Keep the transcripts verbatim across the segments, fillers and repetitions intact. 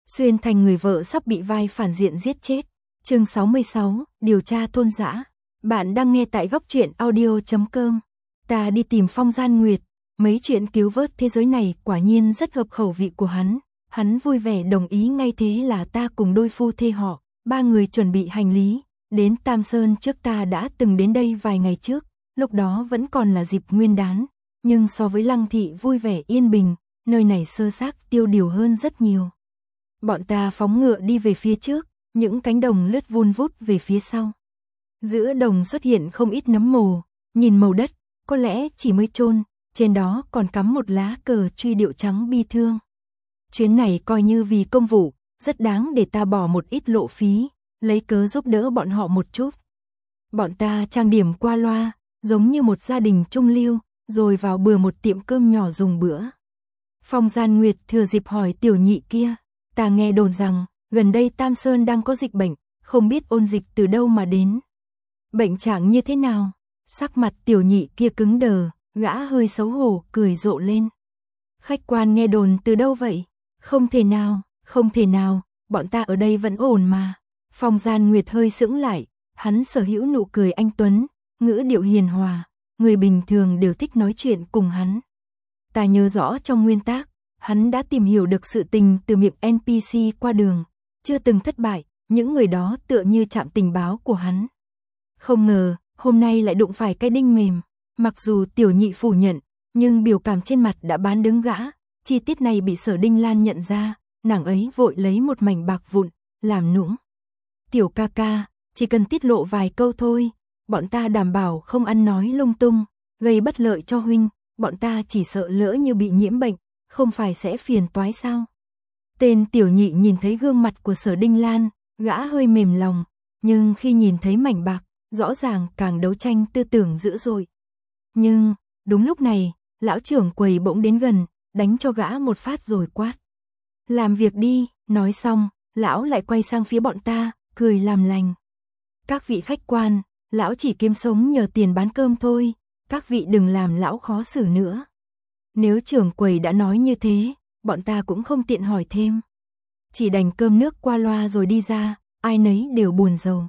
Xuyên thành người vợ sắp bị vai phản diện giết chết. Chương sáu mươi sáu, điều tra thôn dã. Bạn đang nghe tại góc truyện audio chấm com. Ta đi tìm Phong Gian Nguyệt, mấy chuyện cứu vớt thế giới này quả nhiên rất hợp khẩu vị của hắn. Hắn vui vẻ đồng ý ngay, thế là ta cùng đôi phu thê họ, ba người chuẩn bị hành lý, đến Tam Sơn. Trước ta đã từng đến đây vài ngày trước, lúc đó vẫn còn là dịp nguyên đán, nhưng so với Lăng Thị vui vẻ yên bình, nơi này sơ xác tiêu điều hơn rất nhiều. Bọn ta phóng ngựa đi về phía trước, những cánh đồng lướt vun vút về phía sau. Giữa đồng xuất hiện không ít nấm mồ, nhìn màu đất, có lẽ chỉ mới chôn, trên đó còn cắm một lá cờ truy điệu trắng bi thương. Chuyến này coi như vì công vụ, rất đáng để ta bỏ một ít lộ phí, lấy cớ giúp đỡ bọn họ một chút. Bọn ta trang điểm qua loa, giống như một gia đình trung lưu, rồi vào bừa một tiệm cơm nhỏ dùng bữa. Phong Gian Nguyệt thừa dịp hỏi tiểu nhị kia, ta nghe đồn rằng, gần đây Tam Sơn đang có dịch bệnh, không biết ôn dịch từ đâu mà đến. Bệnh trạng như thế nào? Sắc mặt tiểu nhị kia cứng đờ, gã hơi xấu hổ, cười rộ lên. Khách quan nghe đồn từ đâu vậy? Không thể nào, không thể nào, bọn ta ở đây vẫn ổn mà. Phong Gian Nguyệt hơi sững lại, hắn sở hữu nụ cười anh tuấn, ngữ điệu hiền hòa, người bình thường đều thích nói chuyện cùng hắn. Ta nhớ rõ trong nguyên tác, hắn đã tìm hiểu được sự tình từ miệng en pê xê qua đường, chưa từng thất bại, những người đó tựa như trạm tình báo của hắn. Không ngờ, hôm nay lại đụng phải cái đinh mềm, mặc dù tiểu nhị phủ nhận, nhưng biểu cảm trên mặt đã bán đứng gã, chi tiết này bị Sở Đinh Lan nhận ra, nàng ấy vội lấy một mảnh bạc vụn, làm nũng. Tiểu ca ca, chỉ cần tiết lộ vài câu thôi, bọn ta đảm bảo không ăn nói lung tung, gây bất lợi cho huynh, bọn ta chỉ sợ lỡ như bị nhiễm bệnh, không phải sẽ phiền toái sao? Tên tiểu nhị nhìn thấy gương mặt của Sở Đinh Lan, gã hơi mềm lòng, nhưng khi nhìn thấy mảnh bạc, rõ ràng càng đấu tranh tư tưởng dữ dội. Nhưng, đúng lúc này, lão trưởng quầy bỗng đến gần, đánh cho gã một phát rồi quát. Làm việc đi, nói xong, lão lại quay sang phía bọn ta, cười làm lành. Các vị khách quan, lão chỉ kiếm sống nhờ tiền bán cơm thôi, các vị đừng làm lão khó xử nữa. Nếu trưởng quầy đã nói như thế, bọn ta cũng không tiện hỏi thêm. Chỉ đành cơm nước qua loa rồi đi ra, ai nấy đều buồn rầu.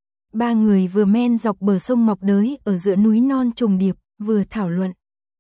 Ba người vừa men dọc bờ sông Ngọc Đới ở giữa núi non trùng điệp, vừa thảo luận.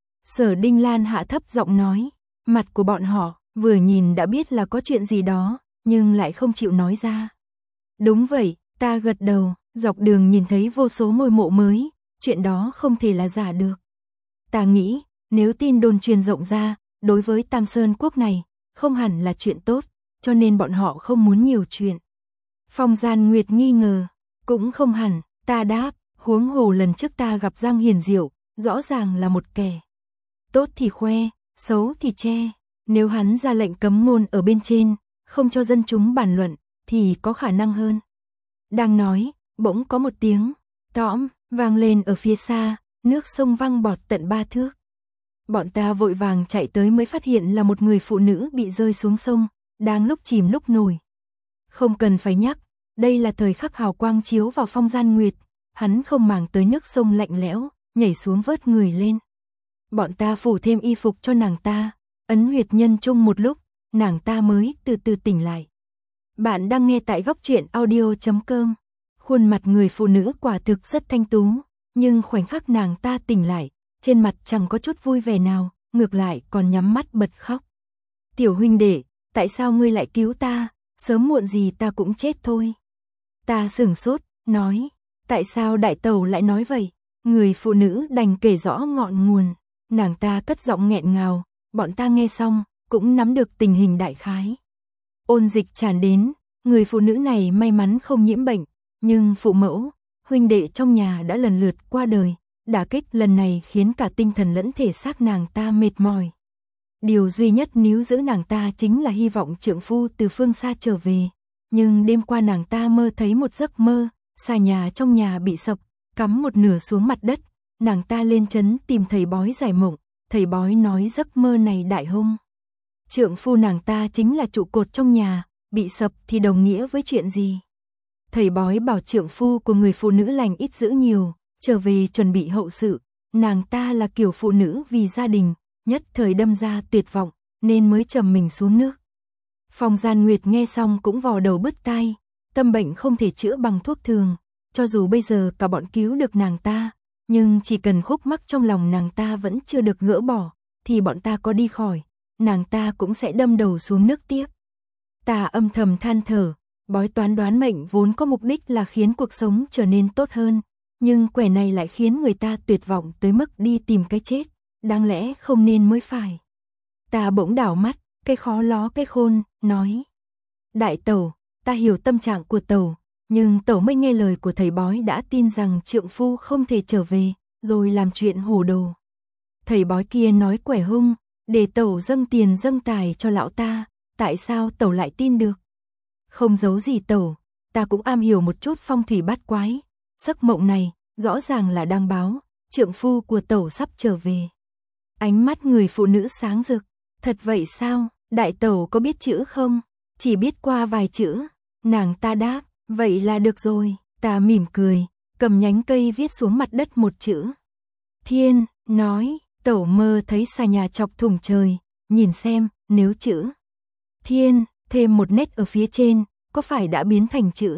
Sở Đinh Lan hạ thấp giọng nói, mặt của bọn họ, vừa nhìn đã biết là có chuyện gì đó, nhưng lại không chịu nói ra. Đúng vậy, ta gật đầu, dọc đường nhìn thấy vô số ngôi mộ mới, chuyện đó không thể là giả được. Ta nghĩ, nếu tin đồn truyền rộng ra, đối với Tam Sơn quốc này, không hẳn là chuyện tốt, cho nên bọn họ không muốn nhiều chuyện. Phong Gian Nguyệt nghi ngờ, cũng không hẳn, ta đáp, huống hồ lần trước ta gặp Giang Hiền Diệu, rõ ràng là một kẻ. Tốt thì khoe, xấu thì che, nếu hắn ra lệnh cấm ngôn ở bên trên, không cho dân chúng bàn luận, thì có khả năng hơn. Đang nói, bỗng có một tiếng, tõm, vang lên ở phía xa, nước sông văng bọt tận ba thước. Bọn ta vội vàng chạy tới mới phát hiện là một người phụ nữ bị rơi xuống sông, đang lúc chìm lúc nổi. Không cần phải nhắc, đây là thời khắc hào quang chiếu vào Phong Gian Nguyệt, hắn không màng tới nước sông lạnh lẽo, nhảy xuống vớt người lên. Bọn ta phủ thêm y phục cho nàng ta, ấn huyệt nhân chung một lúc, nàng ta mới từ từ tỉnh lại. Bạn đang nghe tại góc truyện audio chấm com. Khuôn mặt người phụ nữ quả thực rất thanh tú, nhưng khoảnh khắc nàng ta tỉnh lại, trên mặt chẳng có chút vui vẻ nào, ngược lại còn nhắm mắt bật khóc. Tiểu huynh đệ, tại sao ngươi lại cứu ta, sớm muộn gì ta cũng chết thôi. Ta sửng sốt, nói, tại sao đại tẩu lại nói vậy? Người phụ nữ đành kể rõ ngọn nguồn, nàng ta cất giọng nghẹn ngào, bọn ta nghe xong, cũng nắm được tình hình đại khái. Ôn dịch tràn đến, người phụ nữ này may mắn không nhiễm bệnh, nhưng phụ mẫu, huynh đệ trong nhà đã lần lượt qua đời, đả kích lần này khiến cả tinh thần lẫn thể xác nàng ta mệt mỏi. Điều duy nhất níu giữ nàng ta chính là hy vọng trượng phu từ phương xa trở về, nhưng đêm qua nàng ta mơ thấy một giấc mơ, xà nhà trong nhà bị sập, cắm một nửa xuống mặt đất, nàng ta lên trấn tìm thầy bói giải mộng, thầy bói nói giấc mơ này đại hung. Trượng phu nàng ta chính là trụ cột trong nhà, bị sập thì đồng nghĩa với chuyện gì? Thầy bói bảo trượng phu của người phụ nữ lành ít dữ nhiều, trở về chuẩn bị hậu sự, nàng ta là kiểu phụ nữ vì gia đình, nhất thời đâm ra tuyệt vọng, nên mới trầm mình xuống nước. Phong Gian Nguyệt nghe xong cũng vò đầu bứt tai, tâm bệnh không thể chữa bằng thuốc thường, cho dù bây giờ cả bọn cứu được nàng ta, nhưng chỉ cần khúc mắc trong lòng nàng ta vẫn chưa được gỡ bỏ, thì bọn ta có đi khỏi, nàng ta cũng sẽ đâm đầu xuống nước tiếp. Ta âm thầm than thở, bói toán đoán mệnh vốn có mục đích là khiến cuộc sống trở nên tốt hơn, nhưng quẻ này lại khiến người ta tuyệt vọng tới mức đi tìm cái chết, đáng lẽ không nên mới phải. Ta bỗng đảo mắt, cái khó ló cái khôn, nói: Đại tẩu, ta hiểu tâm trạng của tẩu, nhưng tẩu mới nghe lời của thầy bói đã tin rằng trượng phu không thể trở về, rồi làm chuyện hồ đồ. Thầy bói kia nói quẻ hung, để tẩu dâng tiền dâng tài cho lão ta, tại sao tẩu lại tin được? Không giấu gì tẩu, ta cũng am hiểu một chút phong thủy bát quái, giấc mộng này rõ ràng là đang báo, trượng phu của tẩu sắp trở về. Ánh mắt người phụ nữ sáng rực, thật vậy sao, đại tẩu có biết chữ không? Chỉ biết qua vài chữ. Nàng ta đáp, vậy là được rồi. Ta mỉm cười, cầm nhánh cây viết xuống mặt đất một chữ. Thiên, nói, tẩu mơ thấy xà nhà chọc thủng trời, nhìn xem, nếu chữ Thiên thêm một nét ở phía trên, có phải đã biến thành chữ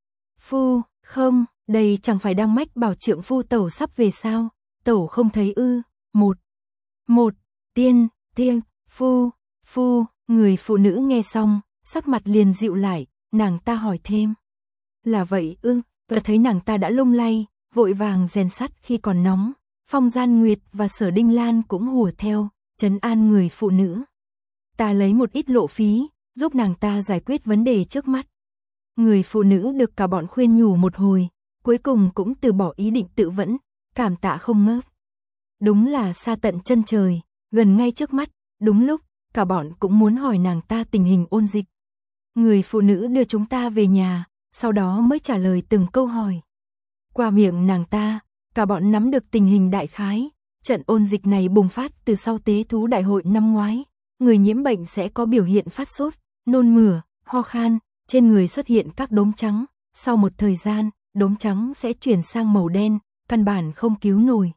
Phu, không? Đây chẳng phải đang mách bảo trượng phu tẩu sắp về sao? Tẩu không thấy ư? Một, một, tiên, tiên, phu, phu. Người phụ nữ nghe xong, sắc mặt liền dịu lại, nàng ta hỏi thêm. Là vậy ư? Tôi thấy nàng ta đã lung lay, vội vàng rèn sắt khi còn nóng. Phong Gian Nguyệt và Sở Đinh Lan cũng hùa theo, trấn an người phụ nữ. Ta lấy một ít lộ phí, giúp nàng ta giải quyết vấn đề trước mắt. Người phụ nữ được cả bọn khuyên nhủ một hồi, cuối cùng cũng từ bỏ ý định tự vẫn, cảm tạ không ngớt. Đúng là xa tận chân trời, gần ngay trước mắt, đúng lúc, cả bọn cũng muốn hỏi nàng ta tình hình ôn dịch. Người phụ nữ đưa chúng ta về nhà, sau đó mới trả lời từng câu hỏi. Qua miệng nàng ta, cả bọn nắm được tình hình đại khái, trận ôn dịch này bùng phát từ sau tế thú đại hội năm ngoái. Người nhiễm bệnh sẽ có biểu hiện phát sốt, nôn mửa, ho khan, trên người xuất hiện các đốm trắng, sau một thời gian, đốm trắng sẽ chuyển sang màu đen, căn bản không cứu nổi.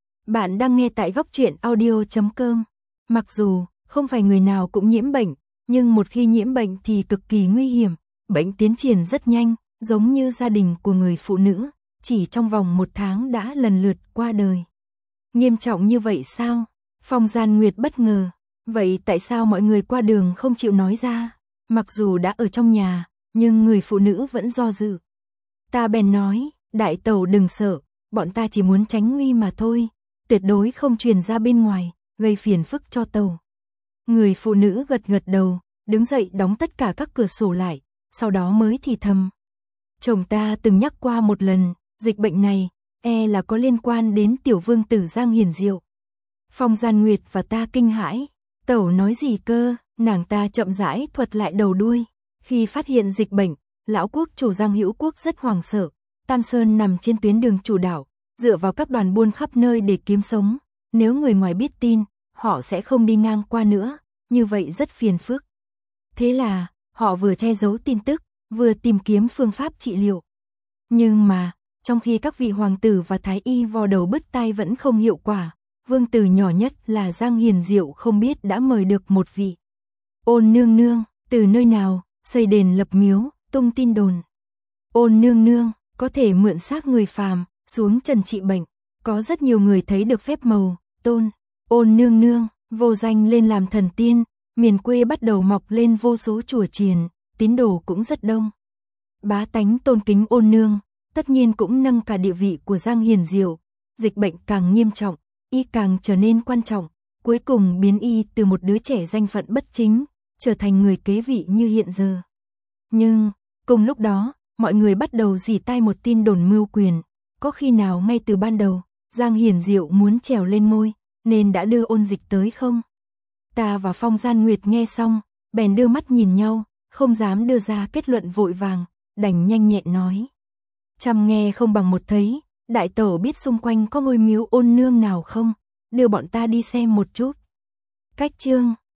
Bạn đang nghe tại góc truyện audio chấm com. Mặc dù không phải người nào cũng nhiễm bệnh, nhưng một khi nhiễm bệnh thì cực kỳ nguy hiểm, bệnh tiến triển rất nhanh, giống như gia đình của người phụ nữ, chỉ trong vòng một tháng đã lần lượt qua đời. Nghiêm trọng như vậy sao? Phong Gian Nguyệt bất ngờ. Vậy tại sao mọi người qua đường không chịu nói ra? Mặc dù đã ở trong nhà, nhưng người phụ nữ vẫn do dự. Ta bèn nói, đại tẩu đừng sợ, bọn ta chỉ muốn tránh nguy mà thôi, tuyệt đối không truyền ra bên ngoài, gây phiền phức cho tẩu. Người phụ nữ gật gật đầu, đứng dậy đóng tất cả các cửa sổ lại, sau đó mới thì thầm. Chồng ta từng nhắc qua một lần, dịch bệnh này, e là có liên quan đến tiểu vương tử Giang Hiền Diệu. Phong Gian Nguyệt và ta kinh hãi. Tẩu nói gì cơ? Nàng ta chậm rãi thuật lại đầu đuôi. Khi phát hiện dịch bệnh, lão quốc chủ Giang Hữu Quốc rất hoảng sợ. Tam Sơn nằm trên tuyến đường chủ đảo, dựa vào các đoàn buôn khắp nơi để kiếm sống. Nếu người ngoài biết tin, họ sẽ không đi ngang qua nữa, như vậy rất phiền phức. Thế là, họ vừa che giấu tin tức, vừa tìm kiếm phương pháp trị liệu. Nhưng mà, trong khi các vị hoàng tử và thái y vò đầu bứt tai vẫn không hiệu quả, vương tử nhỏ nhất là Giang Hiền Diệu không biết đã mời được một vị Ôn nương nương, từ nơi nào, xây đền lập miếu, tung tin đồn. Ôn nương nương, có thể mượn xác người phàm, xuống trần trị bệnh. Có rất nhiều người thấy được phép màu, tôn. Ôn nương nương, vô danh lên làm thần tiên, miền quê bắt đầu mọc lên vô số chùa chiền, tín đồ cũng rất đông. Bá tánh tôn kính ôn nương, tất nhiên cũng nâng cả địa vị của Giang Hiền Diệu. Dịch bệnh càng nghiêm trọng, y càng trở nên quan trọng, cuối cùng biến y từ một đứa trẻ danh phận bất chính, trở thành người kế vị như hiện giờ. Nhưng, cùng lúc đó, mọi người bắt đầu rỉ tai một tin đồn mưu quyền, có khi nào ngay từ ban đầu, Giang Hiền Diệu muốn trèo lên ngôi, nên đã đưa ôn dịch tới không? Ta và Phong Gian Nguyệt nghe xong, bèn đưa mắt nhìn nhau, không dám đưa ra kết luận vội vàng, đành nhanh nhẹn nói. Trăm nghe không bằng một thấy, đại tẩu biết xung quanh có ngôi miếu ôn nương nào không? Đưa bọn ta đi xem một chút. Cách chương